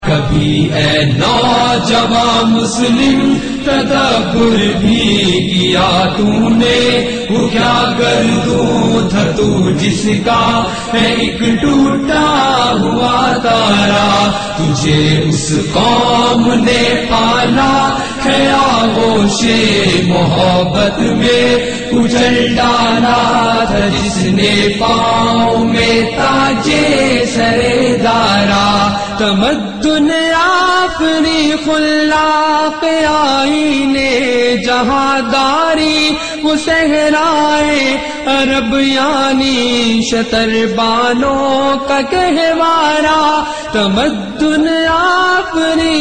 کبھی اے نوجوان مسلم تدبر بھی کیا تو نے، وہ کیا گردوں تھا تو جس کا ہے ایک ٹوٹا ہوا تارا، تجھے اس قوم نے پالا ہے آغوش محبت میں کچل ڈالا تھا، جس نے پاؤں میں تاجے سرے دارا، تمدن اپنی خلاق آئینے جہاں داری وہ صحرائے عرب یعنی شتر بانوں کا گہوارہ، تمدن اپنی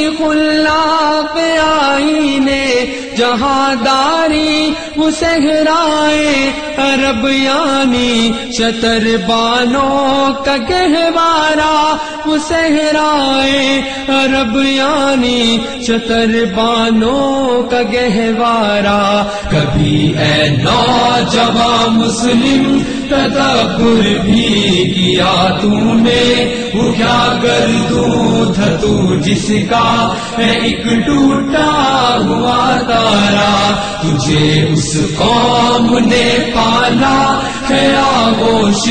خلاق آئینے جہاں داری وہ صحرائے عرب یعنی شتر بانوں کا گہوارہ، وہ صحرائے عرب یعنی شتر بانوں کا گہوارہ، کبھی اے نوجوان مسلم تدبر بھی کیا تو نے، وہ کیا گردوں تھا تو جس کا ہے ایک ٹوٹا ہوا تارا، تجھے اس قوم نے پالا ہے آغوش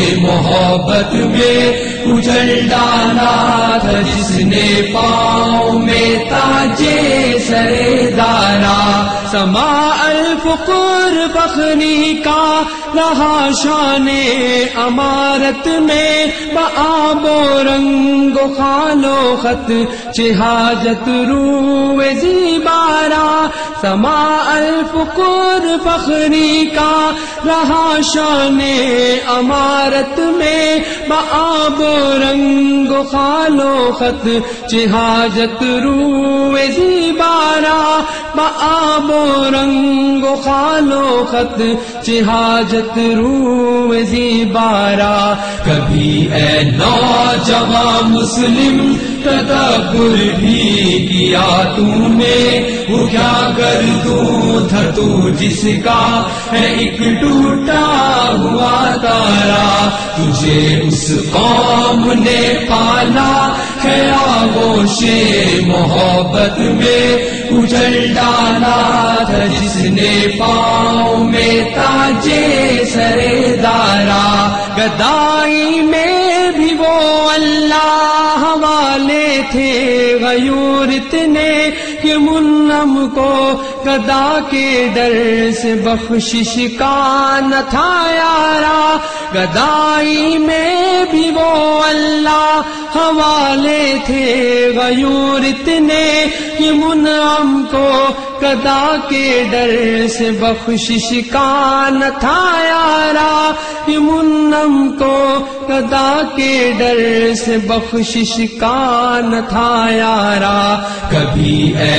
محبت میں کچل ڈالا تھا، جس نے پاؤں میں تاجے سرے دارا، سماع الفقر فخری کا رہا شان امارت میں، بآب و رنگ و خال و خط چہاجت روئے زیبارا، سماع الفقر فخری کا رہا شان امارت میں، بآب و رنگ و خال و خط چہاجت روئے زیبارا، بآب و رنگ و خال و خط چہاجت روئے زیبارا، کبھی اے نوجوان مسلم تدبر بھی کیا تو نے، وہ کیا گردوں تھا تو جس کا ہے ایک ٹوٹا ہوا تارا، تجھے اس قوم نے پالا ہے آغوش محبت میں کچل ڈالا تھا، جس نے پاؤں میں تاجے سرے دارا، گدائی میں بھی وہ اللہ والے تھے غیور اتنے کہ منعم کو گدا کے ڈر سے بخشش کا نہ تھا یارا، گدائی میں بھی وہ اللہ حوالے تھے غیور اتنے کہ منعم کو گدا کے ڈر سے بخشش کا نہ تھا یارا، کہ منعم کو گدا کے ڈر سے بخشش کا نہ تھا یارا، کبھی اے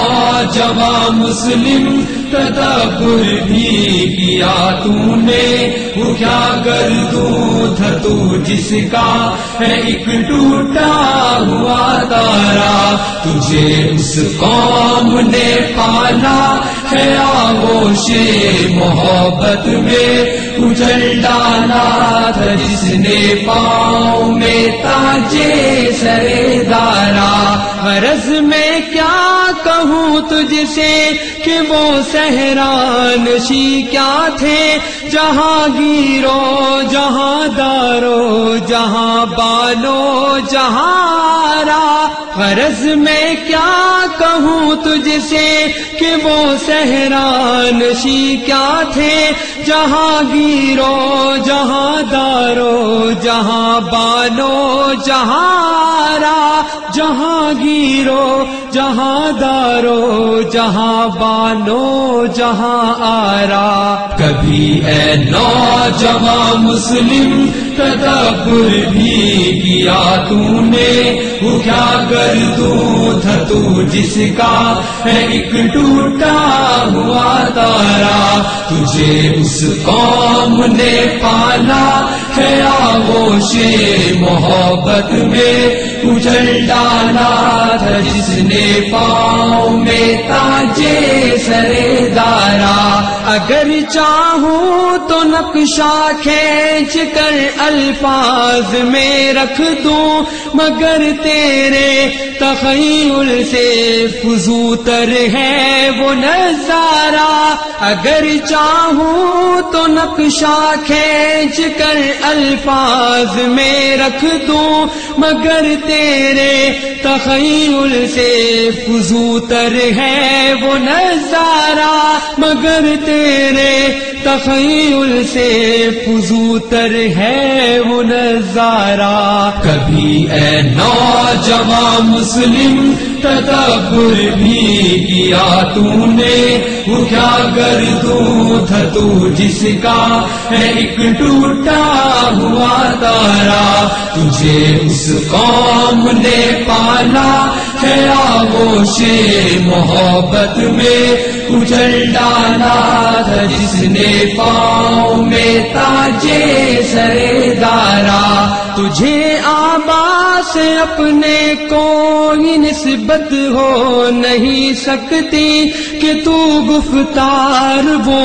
نوجوان مسلم تدبر بھی کیا تو نے، وہ کیا گردوں تھا تو جس کا ہے ایک ٹوٹا ہوا تارا، تجھے اس قوم نے پالا ہے آغوش محبت میں کچل ڈالا تھا، جس نے پاؤں میں تاجے سرے دارا، غرض میں کیا کہوں تجھ سے کہ وہ صحرانشی کیا تھے، جہاں گیرو جہاں دارو جہاں بانو جہاں آرا، غرض میں کیا کہوں تجھ سے کہ وہ صحرانشی کیا تھے، جہاں گیرو جہاں دارو جہاں بانو جہاں آرا، جہاں گیرو جہاں دارو جہاں بانو جہاں آرا، کبھی اے نوجوان مسلم تدبر بھی کیا تو نے، وہ کیا گردوں تھا تو جس کا ہے ایک ٹوٹا ہوا تارا، تجھے اس قوم نے پالا ہے آغوش محبت میں اجل ڈالا تھا جس نے پاؤں میں تاجے سرے دارا. اگر چاہوں تو نقشہ کھینچ کر الفاظ میں رکھ دوں، مگر تیرے تخیل سے فزوتر ہے وہ نظارہ. اگر چاہوں تو نقشہ کھینچ کر الفاظ میں رکھ دوں، مگر تیرے تخیل سے فزوتر ہے وہ نظارہ. مگر تیرے تخیل سے فزوتر ہے وہ نظارہ. کبھی اے نوجوان مسلم تدبر بھی کیا تو نے، وہ کیا گردوں تھا تو جس کا ہے ایک ٹوٹا ہوا تارا. تجھے اس قوم نے پالا ہے آغوش محبت میں، اجل ڈالا تھا جس نے پاؤں میں تاجے سرے دارا. تجھے آبا سے اپنے کوئی نسبت ہو نہیں سکتی کہ تو گفتار وہ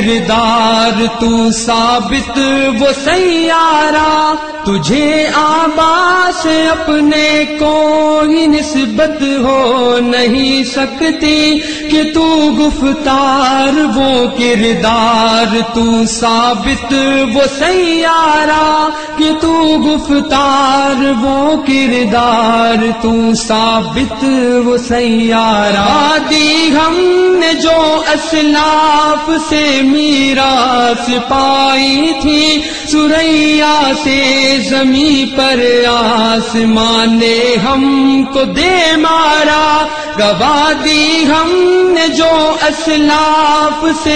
کردار، تو ثابت وہ سیارہ. تجھے آبا سے اپنے کوئی نسبت ہو نہیں سکتی کہ تو گفتار وہ کردار، تو ثابت وہ سیارہ. کہ تو گفتار وہ کردار، تو ثابت وہ سیارہ. دی ہم نے جو اسلاف سے میراث پائی تھی، سریا سے زمیں پر آسمان نے ہم کو دے مارا. گوا دی ہم نے جو اسلاف سے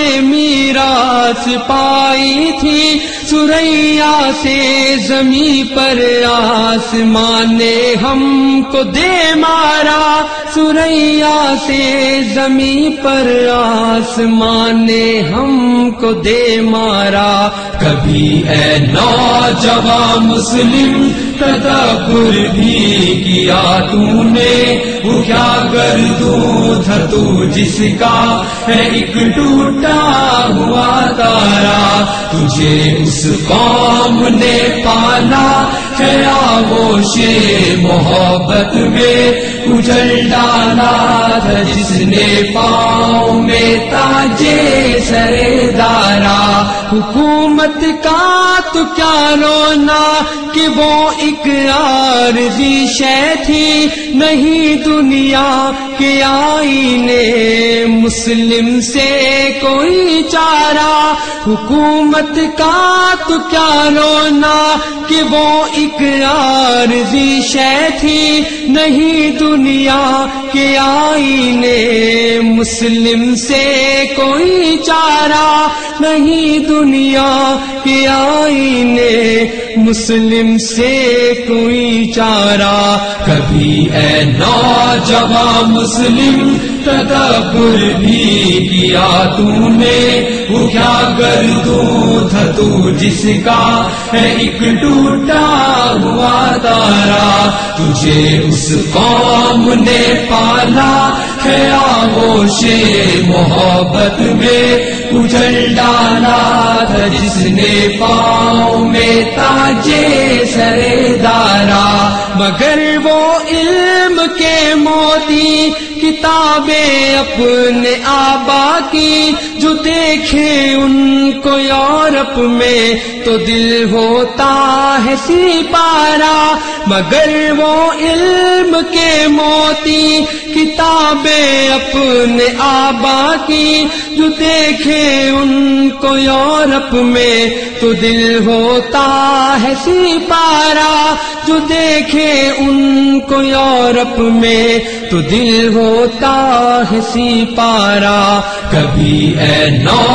میراث پائی تھی، سریا سے زمیں پر آسمان نے ہم کو دے مارا. سریا سے زمیں پر آسمان نے ہم کو دے مارا. کبھی اے نوجوان مسلم تدبر بھی کیا تو نے، وہ کیا گردوں تھا تو جس کا ہے ایک ٹوٹا ہوا تارا. تجھے اس قوم نے پالا ہے آغوش محبت میں، اجل ڈالا تھا جس نے پاؤں میں تاجے سرے دارا. حکومت کا تو کیا رونا کہ وہ ایک عارضی شے تھی، نہیں دنیا کے آئینے مسلم سے کوئی چارہ. حکومت کا تو کیا رونا کہ وہ ایک عارضی شے تھی، نہیں دنیا کے آئینے مسلم سے کوئی چارہ. نہیں دنیا کے آئینے مسلم سے کوئی چارہ. کبھی اے نوجوان مسلم تدبر بھی کیا تو نے، وہ کیا گردوں تھا تو جس کا ہے ایک ٹوٹا ہوا تارا. تجھے اس قوم نے پالا ہے آغوش محبت میں، اجل ڈالا تھا جس نے پاؤں میں تاجے سرے دارا. مگر وہ علم کے موتی کتابیں اپنے آبا کی، جو دیکھے ان کو یورپ میں تو دل ہوتا ہے سپارہ. مگر وہ علم کے موتی کتابیں اپنے آبا کی، جو دیکھے ان کو یورپ میں تو دل ہوتا ہے سپارہ. جو دیکھے ان کو یورپ میں تو دل ہوتا ہے سپارہ. کبھی اے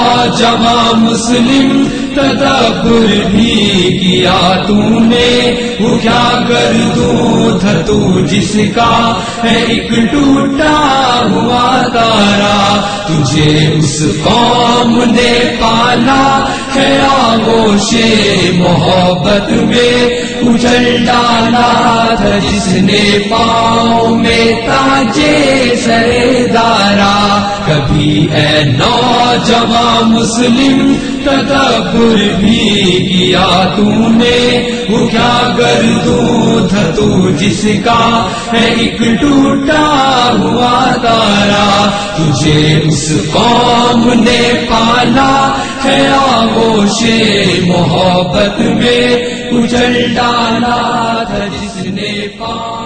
نوجوان مسلم تدبر بھی کیا تو نے، وہ کیا گردوں تھا تو جس کا ہے ایک ٹوٹا ہوا تارا. تجھے اس قوم نے پالا ہے ہے آغوش محبت میں اجل ڈالا تھا جس نے پاؤں میں تاجے سردارا کبھی اے نوجوان مسلم تدبر بھی کیا تو نے وہ کیا گردوں تھا تو جس کا ہے ایک ٹوٹا ہوا تارا تجھے اس قوم نے پالا ہے آغوش محبت میں اجل ڈالا تھا جس نے پالا